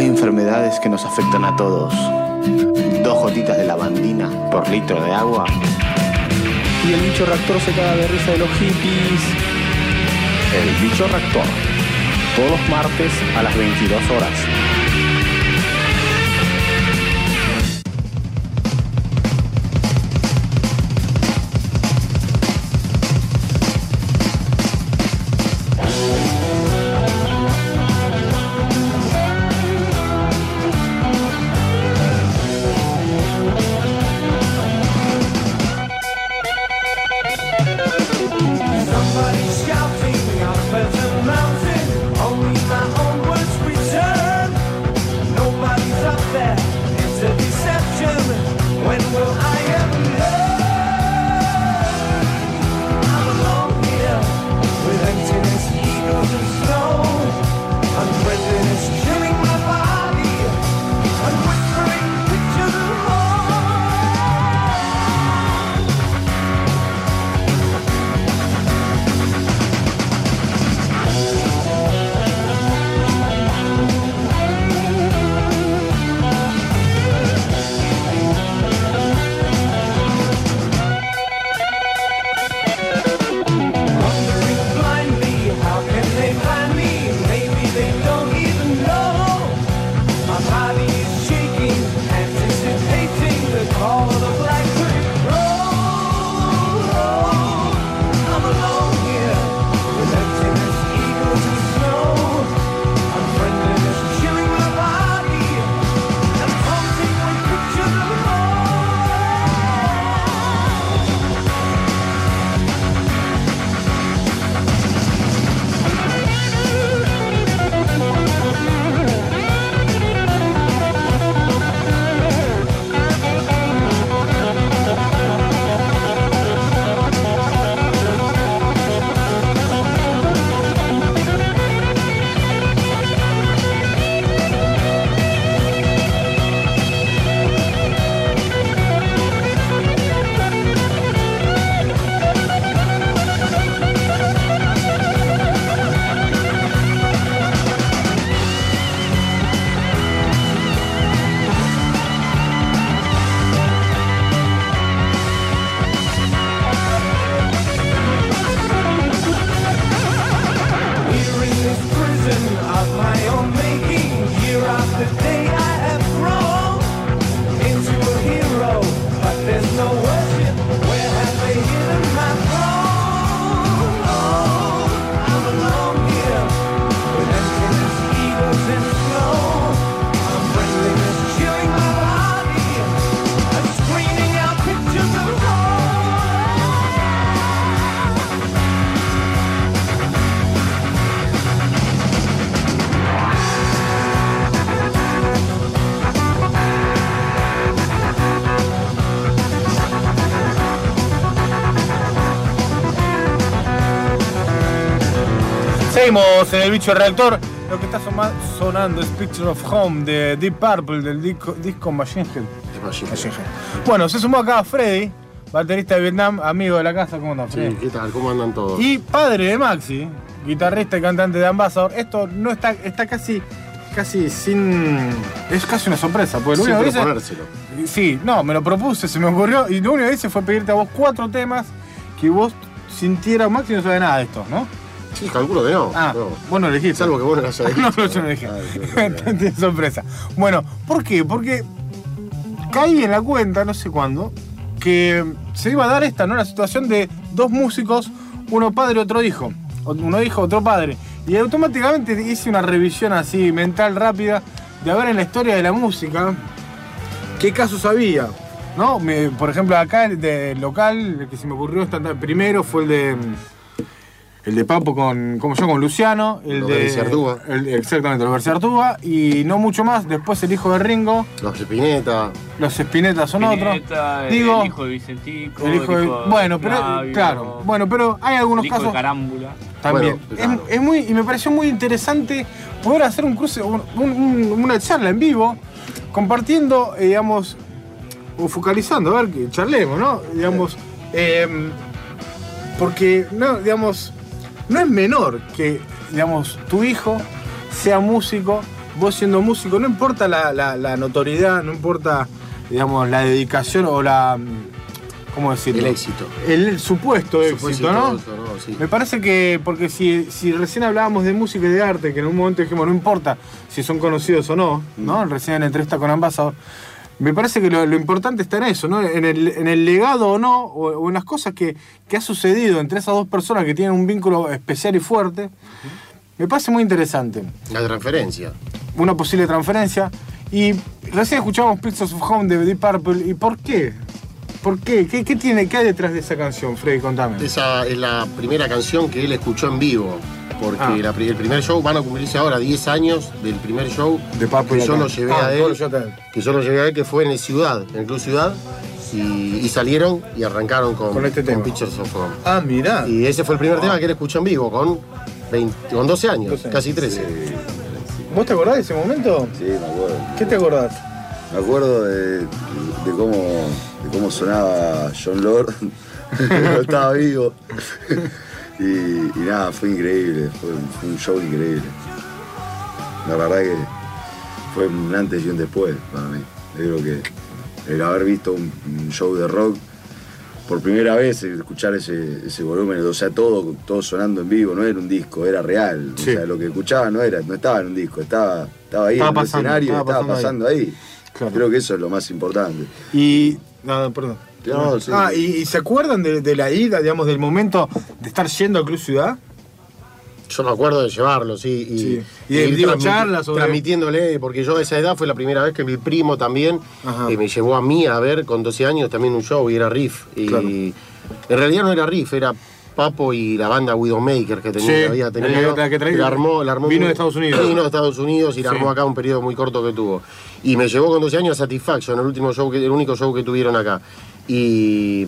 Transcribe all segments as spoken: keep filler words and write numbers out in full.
enfermedades que nos afectan a todos. Dos gotitas de lavandina por litro de agua. Y el bicho reactor se caga de risa de los hippies. El bicho reactor. Todos los martes a las veintidós horas. Seguimos en el bicho reactor. Lo que está sonando es Picture of Home de Deep Purple, del disco, disco Machine Head. Machine Head. Bueno, se sumó acá Freddy, baterista de Vietnam, amigo de la casa. ¿Cómo andan, Freddy? Sí, ¿qué tal? ¿Cómo andan todos? Y padre de Maxi, guitarrista y cantante de Ambassador. Esto no está, está casi, casi sin... Es casi una sorpresa. Porque lo sin único que proponérselo. dice, sí, no, me lo propuse, se me ocurrió. Y lo único que hice fue pedirte a vos cuatro temas que vos sintieras. Maxi no sabe nada de estos, ¿no? Sí, calculo que no. Ah, no. vos no elegiste. Salvo que vos no lo hayas elegido. No, no, yo no elegí. Tanta sorpresa. Bueno, ¿por qué? Porque caí en la cuenta, no sé cuándo, que se iba a dar esta, ¿no? La situación de dos músicos, uno padre, otro hijo. Uno hijo, otro padre. Y automáticamente hice una revisión así, mental, rápida, de ver en la historia de la música qué casos había, ¿no? Me, por ejemplo, acá, el de local, el que se me ocurrió primero fue el de... El de Papo con, como yo, con Luciano. El los de Garciartúa. El, exactamente, los Garciartúa. Y no mucho más. Después el hijo de Ringo. Los Spinetta. Los Spinetta son Spinetta, otros. Digo, el hijo de Vicentico. El hijo de, hijo de bueno, pero Flavio, claro. Bueno, pero hay algunos el hijo casos. de Carámbula. También. Bueno, claro. es, es muy, y me pareció muy interesante poder hacer un cruce, un, un, una charla en vivo, compartiendo, eh, digamos, o focalizando, a ver, que charlemos, ¿no? Digamos, eh, porque, no, digamos. No es menor que, digamos, tu hijo sea músico vos siendo músico, no importa la, la, la notoriedad, no importa, digamos, la dedicación o la... ¿Cómo decirlo? El éxito. El supuesto El éxito, supuesto ¿no? éxito, ¿no? Sí. Me parece que, porque si, si recién hablábamos de música y de arte, que en un momento dijimos, no importa si son conocidos o no, ¿no? Recién en entrevista con Ambassador, me parece que lo, lo importante está en eso, ¿no? En el, en el legado o no, o, o en las cosas que, que ha sucedido entre esas dos personas que tienen un vínculo especial y fuerte. Uh-huh. Me parece muy interesante. La transferencia. Una posible transferencia. Y recién escuchábamos Pictures of Home de Deep Purple. ¿Y por qué? ¿Por qué? ¿Qué, qué tiene? ¿Qué hay detrás de esa canción, Freddy? Contame. Esa es la primera canción que él escuchó en vivo. Porque ah. la, el primer show, van a cumplirse ahora diez años del primer show de Purple que yo lo llevé ah, a él. Que yo lo llevé a él, que fue en el Ciudad, en el Club Ciudad. Y, y salieron y arrancaron con, con, este con tema. Pictures of Home. Ah, mirá. Y ese fue el primer ah. tema que él escuchó en vivo, con, veinte, con doce años, doce años, casi trece. Sí. ¿Vos te acordás de ese momento? Sí, me acuerdo. ¿Qué te acordás? Me acuerdo de, de, cómo, de cómo sonaba Jon Lord, cuando estaba vivo. y, y nada, fue increíble, fue, fue un show increíble. La verdad que fue un antes y un después para mí. Yo creo que el haber visto un, un show de rock por primera vez, escuchar ese, ese volumen, o sea, todo, todo sonando en vivo, no era un disco, era real. Sí. O sea, lo que escuchaba no era, no estaba en un disco, estaba, estaba ahí estaba en pasando, el escenario, estaba, estaba pasando, pasando ahí. ahí. Claro. Creo que eso es lo más importante. Y. No, perdón. No, sí. Ah, ¿y, ¿y se acuerdan de, de la ida, digamos, del momento de estar yendo al Club Ciudad? Yo me acuerdo de llevarlo, sí. Y, sí. y de, y digo, transmit, charlas sobre... transmitiéndole, porque yo a esa edad fue la primera vez que mi primo también eh, me llevó a mí a ver con doce años también un show y era Riff. Y claro. en realidad no era Riff, era Papo y la banda Widowmaker que tenía, sí, había tenido. La que la armó, la armó vino muy, de Estados Unidos. Vino de Estados Unidos y la sí. armó acá un periodo muy corto que tuvo. Y me llevó con doce años a Satisfaction, el último show, que, el único show que tuvieron acá. Y.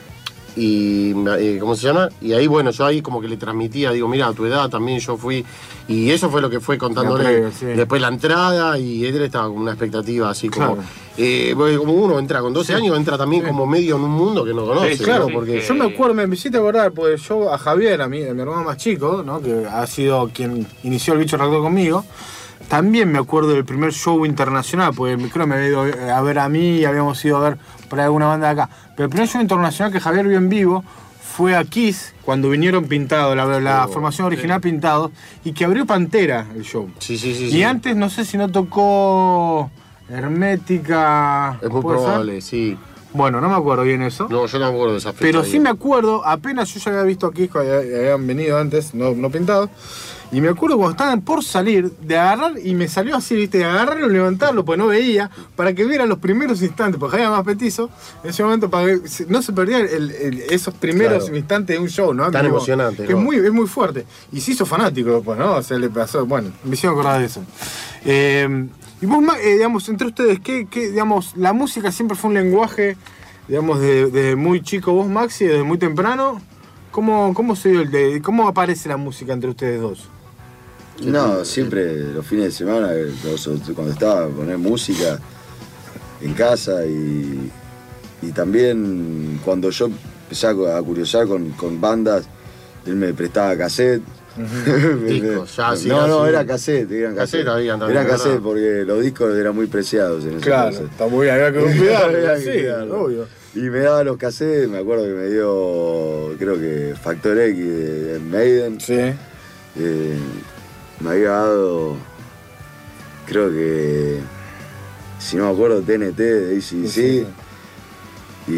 Y, eh, ¿cómo se llama? Y ahí, bueno, yo ahí como que le transmitía, digo, mira, a tu edad también yo fui, y eso fue lo que fue contándole, previa, sí. después la entrada, y él estaba con una expectativa así como, claro. eh, como uno entra con doce sí. años, entra también sí. como medio en un mundo que no conoce, sí, claro, ¿no? Porque yo me acuerdo, me hiciste acordar, pues yo a Javier, a mi, a mi hermano más chico, ¿no? Que ha sido quien inició el Bicho Reactor conmigo, también me acuerdo del primer show internacional, porque creo que me había ido a ver a mí y habíamos ido a ver por alguna banda de acá. Pero el primer show internacional que Javier vio en vivo fue a Kiss, cuando vinieron pintados, la, la oh, formación original sí. pintados, y que abrió Pantera el show. Sí, sí, sí. Y sí. antes no sé si no tocó Hermética. Es muy probable, ser? sí. Bueno, no me acuerdo bien eso. No, yo no me acuerdo de esa fecha. Pero sí me acuerdo, apenas yo ya había visto a Kiss, habían venido antes, no, no pintados. Y me acuerdo cuando estaban por salir, de agarrar, y me salió así, viste, de agarrarlo y levantarlo, pues no veía, para que vieran los primeros instantes, porque había más petizo, en ese momento, para que no se perdieran el, el, esos primeros claro. instantes de un show, ¿no? Tan que, emocionante, que ¿no? es muy, es muy fuerte. Y se hizo fanático después, ¿no? O sea, le pasó, bueno, me hicieron acordar de eso. Eh, y vos, eh, digamos, entre ustedes, ¿qué, qué, digamos, la música siempre fue un lenguaje, digamos, desde de muy chico vos, Maxi, desde muy temprano? ¿Cómo, cómo se dio el de, cómo aparece la música entre ustedes dos? No, siempre los fines de semana, cuando estaba a poner música en casa y, y también cuando yo empecé a curiosar con, con bandas, él me prestaba cassette. Uh-huh. Discos, ya, sí, no, no, sí. era cassette, eran cassette. Cassette habían también. Eran cassette porque los discos eran muy preciados en ese Claro, cassette. está muy bien, había que cuidarlo, sí, sí, obvio. Y me daba los cassettes, me acuerdo que me dio, creo que Factor X de Maiden. Sí. Eh, me había dado, creo que, si no me acuerdo, T N T de A C D C. Sí, sí.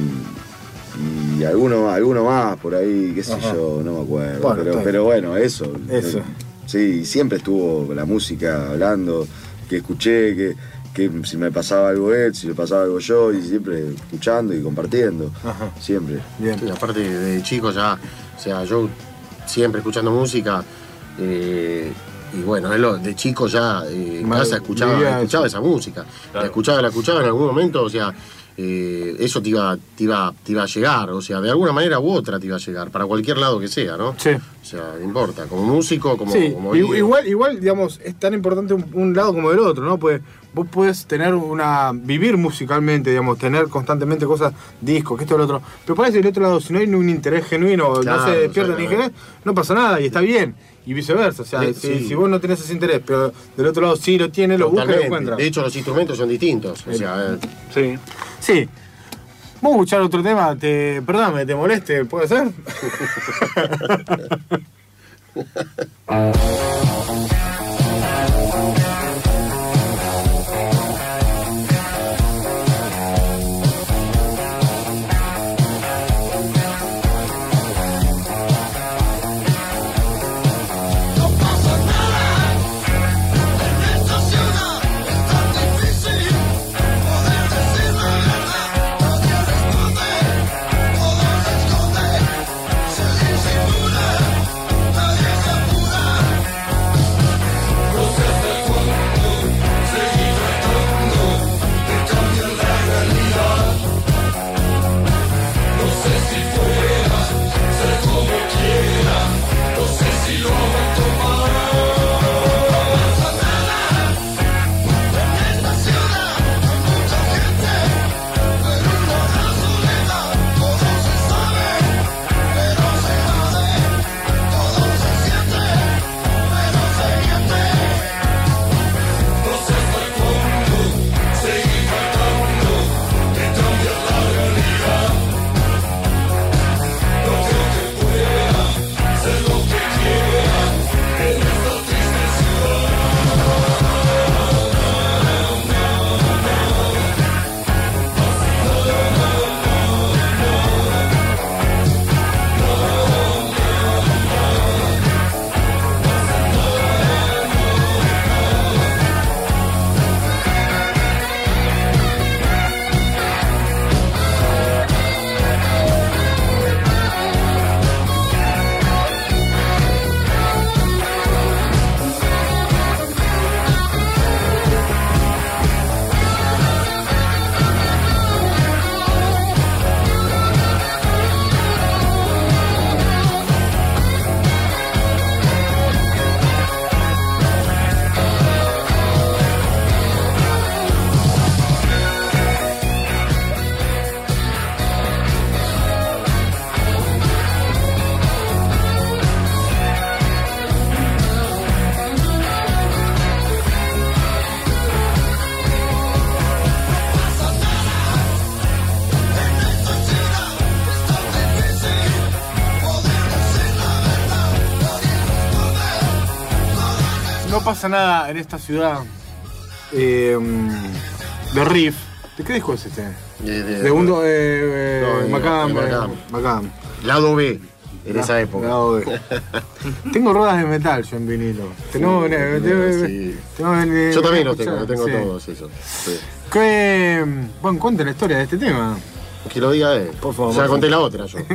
Y, y alguno, alguno más por ahí, qué sé Ajá. yo, no me acuerdo. Bueno, pero, pero bueno, eso. Eso. Eh, sí, siempre estuvo la música hablando, que escuché, que, que si me pasaba algo él, si me pasaba algo yo, y siempre escuchando y compartiendo. Ajá. Siempre. Bien. Sí, aparte de chico ya, o sea, yo siempre escuchando música. Eh, y bueno, él de chico ya eh, en casa escuchaba, escuchaba esa música, claro. la escuchaba, la escuchaba en algún momento, o sea, eh, eso te iba, te, iba, te iba a llegar, o sea, de alguna manera u otra te iba a llegar, para cualquier lado que sea, ¿no? Sí. O sea, no importa, como músico, como... Sí, como igual, igual, digamos, es tan importante un, un lado como el otro, ¿no? Pues vos podés tener una... vivir musicalmente, digamos, tener constantemente cosas, discos, que esto y lo otro, pero parece que del otro lado, si no hay un interés genuino, claro, no se despierta el interés, no pasa nada y está bien. y viceversa. O sea, Sí, si, sí. si vos no tenés ese interés, pero del otro lado sí lo tiene, lo busca y lo Totalmente. encuentra. De hecho, los instrumentos son distintos. O sea, eh, Sí. Sí. Vamos a escuchar otro tema. Te, perdóname, ¿te moleste? ¿Puede ser? No pasa nada en esta ciudad eh, de Riff. ¿De qué disco es este? de, de, De un eh, eh, No, de- Macam, de eh, Macam. Macam. Lado B, en esa época. Lado B. Tengo ruedas de metal yo en vinilo. Tenemos, Sí, eh, sí. eh, tenemos, eh, Yo también los escuchar, tengo, los tengo sí. todos esos. Sí. ¿Qué, bueno, cuente la historia de este tema. Que lo diga él. Por favor. Ya conté la otra yo.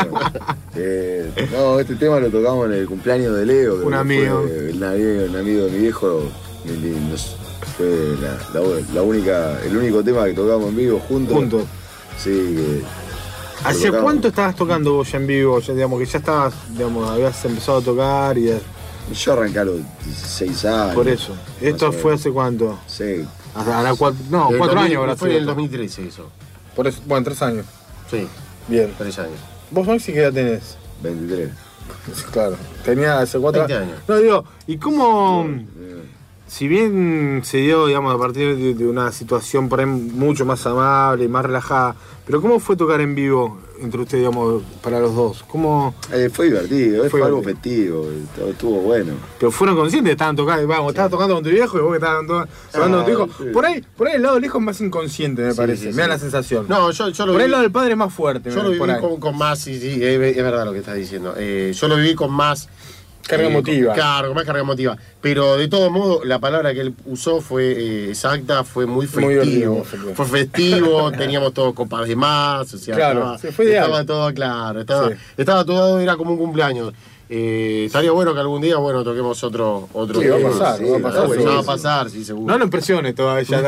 Eh, no, este tema lo tocamos en el cumpleaños de Leo. creo Un que amigo. fue el amigo, un amigo de mi viejo. y- y nos- Fue la, la- la única, el único tema que tocamos en vivo juntos. Juntos. Sí, que. ¿Hace tocamos. cuánto estabas tocando vos ya en vivo? Ya, digamos, que ya estabas, digamos, habías empezado a tocar y Yo arranqué a los dieciséis años. por eso. ¿Esto más o fue menos. hace cuánto? Sí. A la cuatro, no, El cuatro dos mil años habrá Fue en sido el esto. dos mil trece eso. Por eso, bueno, tres años. Sí, Bien. tres años. ¿Vos, Maxi, qué edad tenés? veintitrés. Claro. Tenía hace cuatro veinte años. No, digo, ¿y cómo, Eh, si bien se dio, digamos, a partir de, de una situación por ahí mucho más amable y más relajada, pero cómo fue tocar en vivo entre ustedes, digamos, para los dos? ¿Cómo, eh, fue divertido, Fue fue, algo divertido. festivo, eh, todo estuvo bueno. pero fueron conscientes? Estaban tocando, vamos, estabas tocando con tu viejo y vos que estabas to- tocando con tu hijo. sí. Por ahí, por ahí el lado del hijo es más inconsciente, me Sí, parece. sí, me da sí. la sensación. No, yo, yo lo por ahí viví, el lado del padre es más fuerte. yo lo por viví ahí. con, con más, sí, sí, es, es verdad lo que estás diciendo. Eh, yo lo viví con más... Carga eh, emotiva. con- Claro, con más carga emotiva. Pero de todo modo, la palabra que él usó fue eh, exacta, fue muy Muy festivo. divertido, fue festivo, teníamos todos copas de más, o sea, Claro, estaba, sí, fue ideal. estaba todo claro, estaba, Sí. estaba todo, era como un cumpleaños. Eh, estaría bueno que algún día, bueno, toquemos otro, otro Sí, va a tema. pasar, Sí, va a pasar, va seguro. a pasar, sí, seguro. No lo impresiones todavía.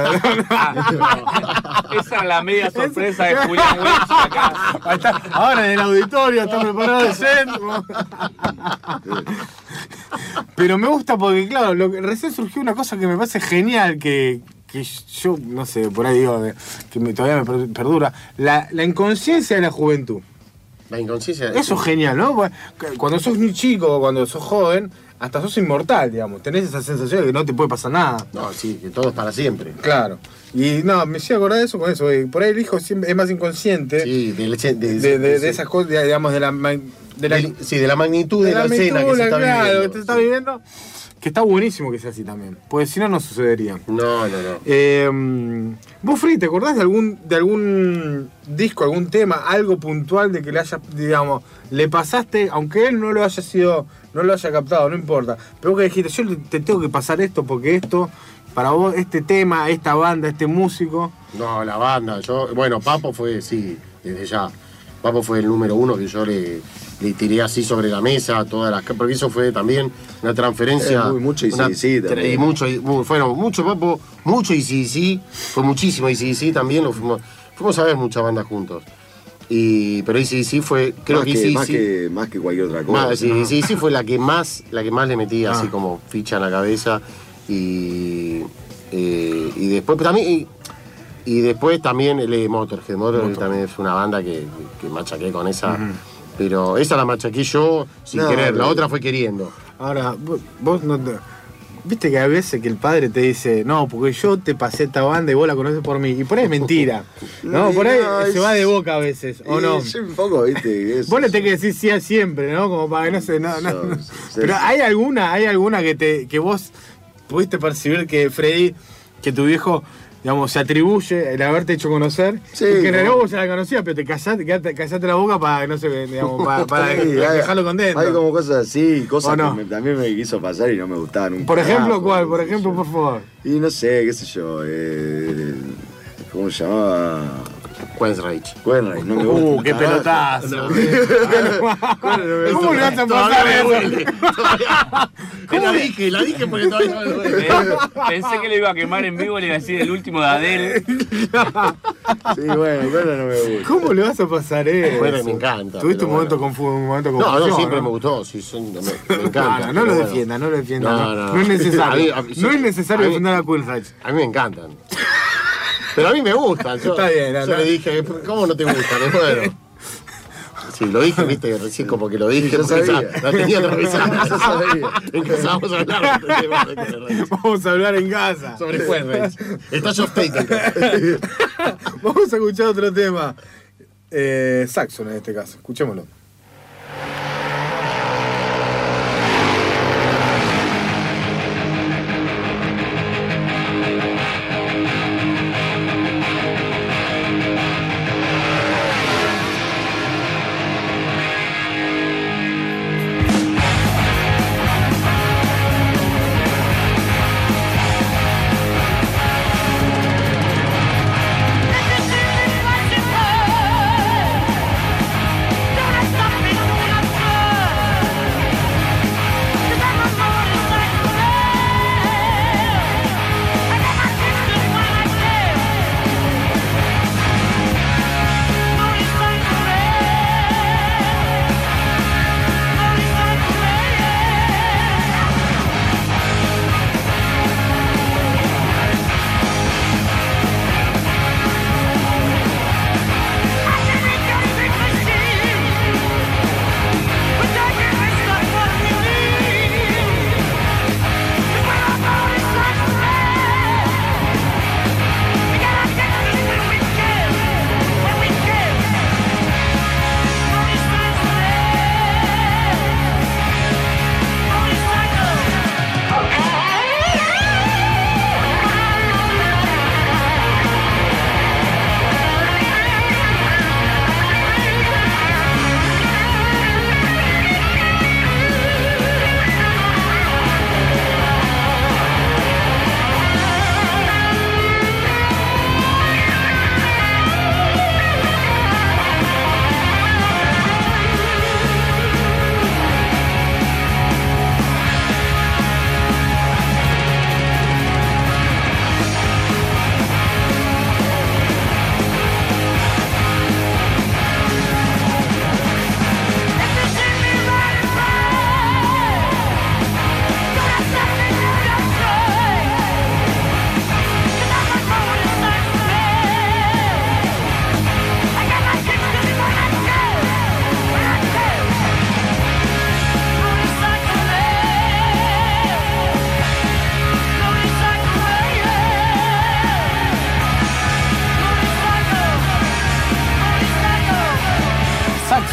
Esa es la media sorpresa de Julián Welch acá. Ahí está, ahora en el auditorio está preparado el centro. Pero me gusta porque, claro, lo que, recién surgió una cosa que me parece genial, que, que yo, no sé, por ahí digo, que me- todavía me per- perdura. La, la inconsciencia de la juventud. La inconsciencia. Eso es genial, ¿no? Porque Cuando sos muy chico, cuando sos joven, hasta sos inmortal, digamos. Tenés esa sensación de que no te puede pasar nada. No, sí, que todo es para siempre. Claro. Y no, me hacía acordar de eso con eso. eh. Por ahí el hijo siempre es más inconsciente Sí, de, leche- de, de, de, de esas cosas, digamos, de la, ma- de la, de- sí, de la magnitud de, de la, escena que se está claro, viviendo. que se está viviendo. Que está buenísimo que sea así también. Porque si no, no sucedería. No, no, no. Eh, vos, Freddy, ¿te acordás de algún, de algún disco, algún tema, algo puntual de que le hayas, digamos, le pasaste, aunque él no lo haya sido, no lo haya captado, no importa, pero vos que dijiste, yo te tengo que pasar esto porque esto, para vos, este tema, esta banda, este músico. No, la banda, yo, bueno, Papo fue, sí, desde ya. Papo fue el número uno que yo le, le tiré así sobre la mesa, todas las, porque eso fue también una transferencia. Eh, muy- mucho una- A C D C también. Y mucho, y mu- fueron mucho Papo, mucho A C D C, fue muchísimo A C D C también, lo fuimos, fuimos a ver muchas bandas juntos. Y, pero A C D C fue, creo más, que, que, A C D C más, que, más que cualquier otra cosa. Más, sí, ¿no? sí, sí, fue la que más, la que más le metí Ah. así como ficha en la cabeza. Y, eh, y después también y, y después también el eh, Motorhead. Motorhead también es una banda que, que machaqué con esa. Pero esa la machaqué yo sin No, querer, la no. otra fue queriendo. Ahora, vos, vos no te... Viste que a veces que el padre te dice, no, porque yo te pasé esta banda y vos la conoces por mí. Y por ahí es mentira. No, por ahí No, se es- va de boca a veces, ¿o Y no? yo un poco, viste. es- Vos le tenés que decir sí a siempre, ¿no? Como para que no se... No, no, Yo- no. sí, Pero sí. hay alguna, hay alguna que te que vos pudiste percibir que Freddy, que tu viejo, digamos, se atribuye el haberte hecho conocer. Sí, y que en no. realidad vos ya la conocías, pero te callaste, quedaste- callaste la boca para, no sé, digamos, para, para Sí, hay- dejarlo contento. Hay como cosas así, ¿O cosas no? que me- también me quiso pasar y no me gustaban un Por ejemplo, carajo, ¿cuál? qué Por sé ejemplo, yo. por favor. Y no sé, qué sé yo. Eh, ¿Cómo se llamaba? Queensrÿche. Queensrÿche, no me gusta. Uh, un qué carajo. pelotazo. ¿Cómo le vas a pasar eso? Que la dije, la dije porque todavía no me duele. Eh, Pensé que le iba a quemar en vivo, le iba a decir el último de Adele. Sí, bueno, bueno, no me gusta. ¿Cómo le vas a pasar eso? Bueno, me encanta. Tuviste un pero momento, bueno. confu- un momento No, confusión, no, siempre me gustó. Sí, son- me, me encanta. No, no pero lo bueno. defienda, no lo defienda. No, No, no. no es necesario. A mí- a mí- no es necesario a mí- defender a Queensrÿche. A mí me encantan. Pero a mí me gustan. Yo, Está bien, yo no, le no. dije, ¿cómo no te gustan? Es bueno. Sí, lo dije, viste, recién como que lo dije. Sí, yo porque sabía. ya la tenía atravesada. Yo sabía. Empezamos a hablar de este tema de Queensrÿche. Vamos a hablar en casa. Sobre Queensrÿche. Está Josh Tate. Vamos a escuchar otro tema. Eh, Saxon en este caso. Escuchémoslo. Don't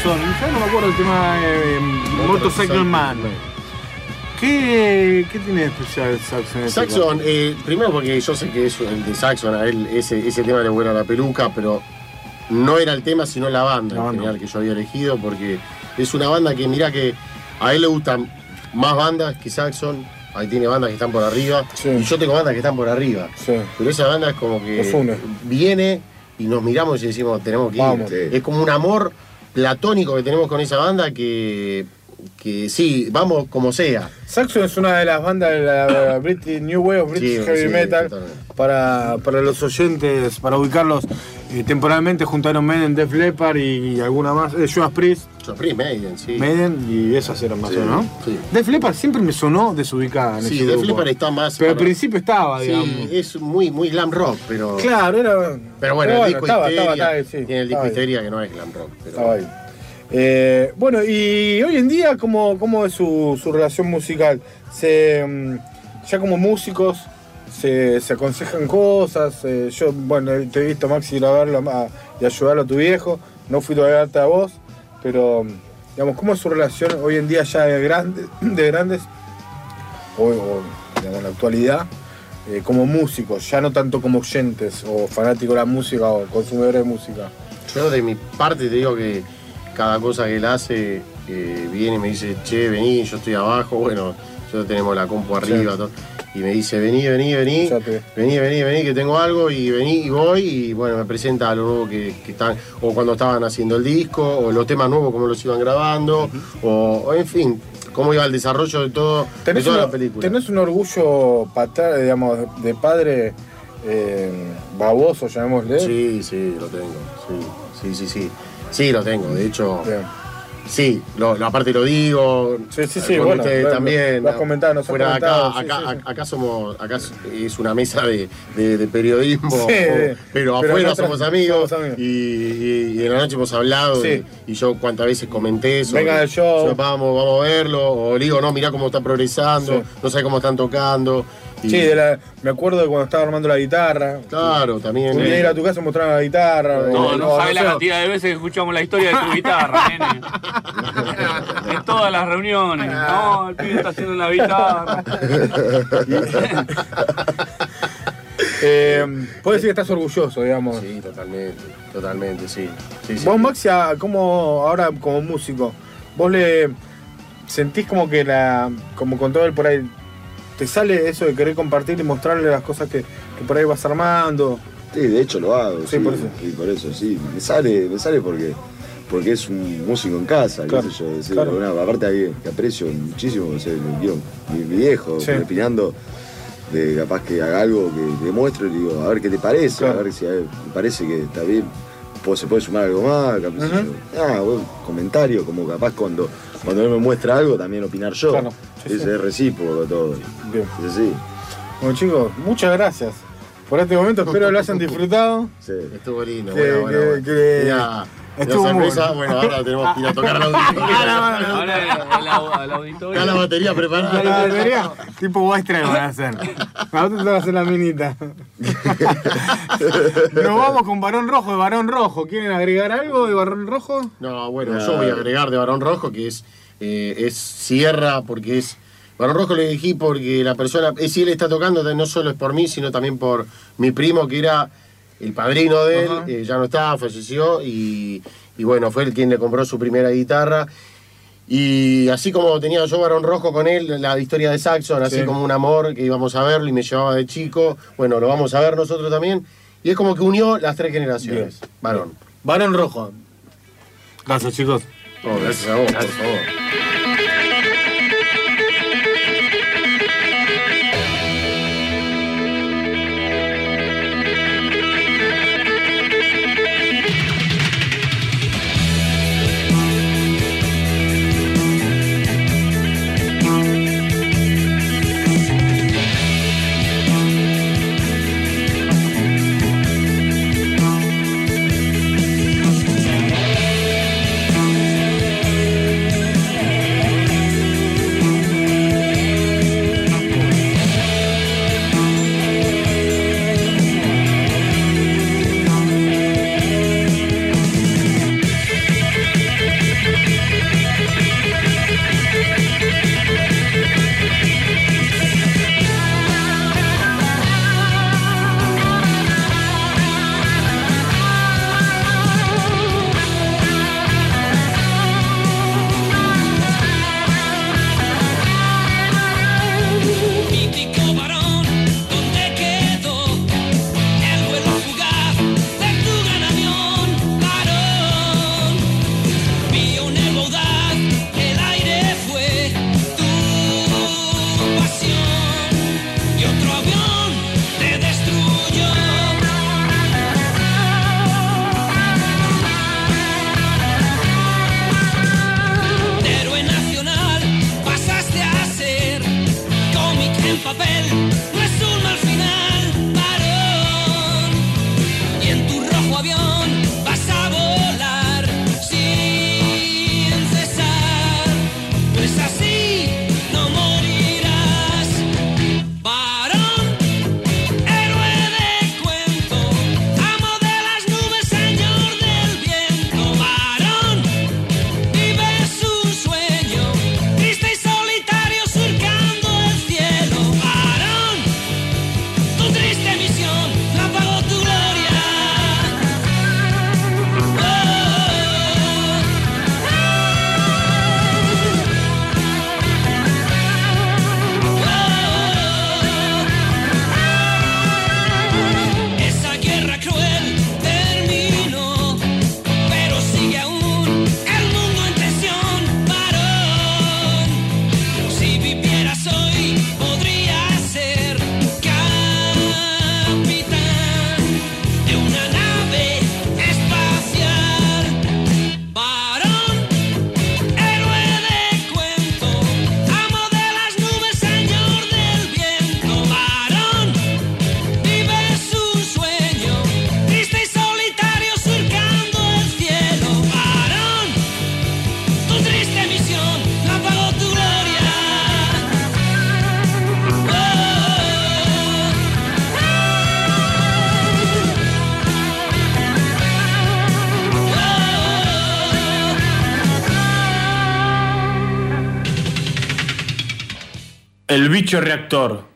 Saxon, ya no me acuerdo el tema de eh, Motorcycle Man. ¿Qué, ¿Qué tiene de especial Saxon? En Saxon, eh, primero porque yo sé que es el de Saxon, a él ese, ese tema le vuela la peluca, pero no era el tema, sino la banda no, en general no. que yo había elegido, porque es una banda que, mirá que a él le gustan más bandas que Saxon, ahí tiene bandas que están por arriba, sí. y yo tengo bandas que están por arriba, sí. pero esa banda es como que viene y nos miramos y decimos, tenemos que ir. Vamos. Es como un amor platónico que tenemos con esa banda que... que sí, vamos como sea. Saxon es una de las bandas de la British New Wave of British Sí, Heavy sí, Metal. totalmente. Para, para los oyentes, para ubicarlos eh, temporalmente junto a Iron Maiden, Def Leppard y, y alguna más, eh, Judas Priest, Judas Priest, Maiden, sí. Maiden y esas eran más Sí, o menos, ¿no? sí. Def Leppard siempre me sonó desubicada en Sí, ese Def grupo. Leppard está más... Pero al para- principio estaba, digamos. Sí, es muy, muy glam rock, pero... Claro, era... Pero bueno, el disco estaba, Histeria, estaba, estaba, sí, tiene el disco estaba ahí. Histeria que no es glam rock. Pero... Estaba ahí. Eh, bueno, y hoy en día, ¿cómo, cómo es su, su relación musical? Se, mm, ya como músicos, se, se aconsejan cosas. Eh, yo, bueno, te he visto, Maxi, ir a verlo a- y ayudarlo a tu viejo. No fui todavía a verte a vos, pero, digamos, ¿cómo es su relación hoy en día ya de, grande, de grandes, o, o digamos, en la actualidad, eh, como músicos, ya no tanto como oyentes o fanáticos de la música o consumidores de música? Yo de mi parte te digo que cada cosa que él hace, eh, viene y me dice, che, vení, yo estoy abajo, bueno, nosotros tenemos la compu arriba, Sí. todo, y me dice, vení, vení, vení, Ya te- vení, vení, vení, que tengo algo, y vení y voy, y bueno, me presenta lo nuevo que, que están, o cuando estaban haciendo el disco, o los temas nuevos, cómo los iban grabando, o, o en fin, cómo iba el desarrollo de todo, de ¿Tenés, toda un, la película. tenés un orgullo paterno, digamos, de padre eh, baboso, llamémosle? Sí, sí, lo tengo, sí, sí, sí, sí, sí, lo tengo, de hecho... Bien. Sí, lo, lo- aparte lo digo. Sí, sí, sí, con bueno, ustedes lo- también. lo has comentado, nos has Fuera de comentado, acá, sí, acá, sí, sí. acá somos, acá es una mesa de, de- de periodismo, Sí, o- pero pero afuera nosotros somos amigos, somos amigos. Y, y- y en la noche hemos hablado Sí. y, y yo cuántas veces comenté eso. Venga del show. Yo, vamos, vamos a verlo, o le digo, no, mirá cómo está progresando, Sí. no sé cómo están tocando. Y- Sí, de la, me acuerdo de cuando estaba armando la guitarra. Claro, también. Un día ir a tu casa y mostrar la guitarra. No, o- no o sabes la sé. cantidad de veces que escuchamos la historia de tu guitarra, nene. En todas las reuniones. No, el pibe está haciendo la guitarra. Eh, Puedes decir que estás orgulloso, digamos. Sí, totalmente, totalmente, sí. Sí, sí. Vos, Maxi, a- como ahora como músico, vos le sentís como que la, como con todo el por ahí, te sale eso de querer compartir y mostrarle las cosas que, que por ahí vas armando. Sí, de hecho lo hago. Sí, por eso. Y por eso, sí. Me sale, me sale porque, porque es un músico en casa, Claro, qué sé yo. decir, claro. una- aparte ahí, que aprecio muchísimo, o sea, le quiero, mi, mi viejo, Sí. opinando, de capaz que haga algo que demuestre, le digo, a ver qué te parece, Claro. a ver si a ver, me parece que está bien, pues, se puede sumar algo más, capaz, Ujú. yo. Ah, bueno, comentario, como capaz cuando, cuando él me muestra algo, también opinar yo. Claro, sí, Ese sí. es recíproco todo. Bien. Es así. Bueno, chicos, muchas gracias por este momento. Espero lo hayan disfrutado. Sí. Estuvo lindo, Que- bueno, bueno, que- bueno. que- Mirá, estuvo la muy sorpresa, bueno. bueno, ahora tenemos que ir a tocar la auditoría. Ahora el, el, au- al auditorio. Está la batería La preparada. batería, tipo Western van a hacer. Nosotros te vas a hacer la minita. Nos vamos con Barón Rojo de Barón Rojo. ¿Quieren agregar algo de Barón Rojo? No, bueno, No. yo voy a agregar de Barón Rojo, que es, eh, es Sierra, porque es... Barón Rojo le elegí porque la persona, es si él está tocando, no solo es por mí, sino también por mi primo, que era el padrino de él, Ajá. eh, ya no está, falleció, y, y bueno, fue el quien le compró su primera guitarra. Y así como tenía yo Barón Rojo con él, la historia de Saxon, así Sí. como un amor que íbamos a verlo y me llevaba de chico, bueno, lo vamos a ver nosotros también. Y es como que unió las tres generaciones. Bien. Barón. Barón Rojo. Gracias, chicos. Oh, gracias a vos, por favor. Thank El bicho reactor.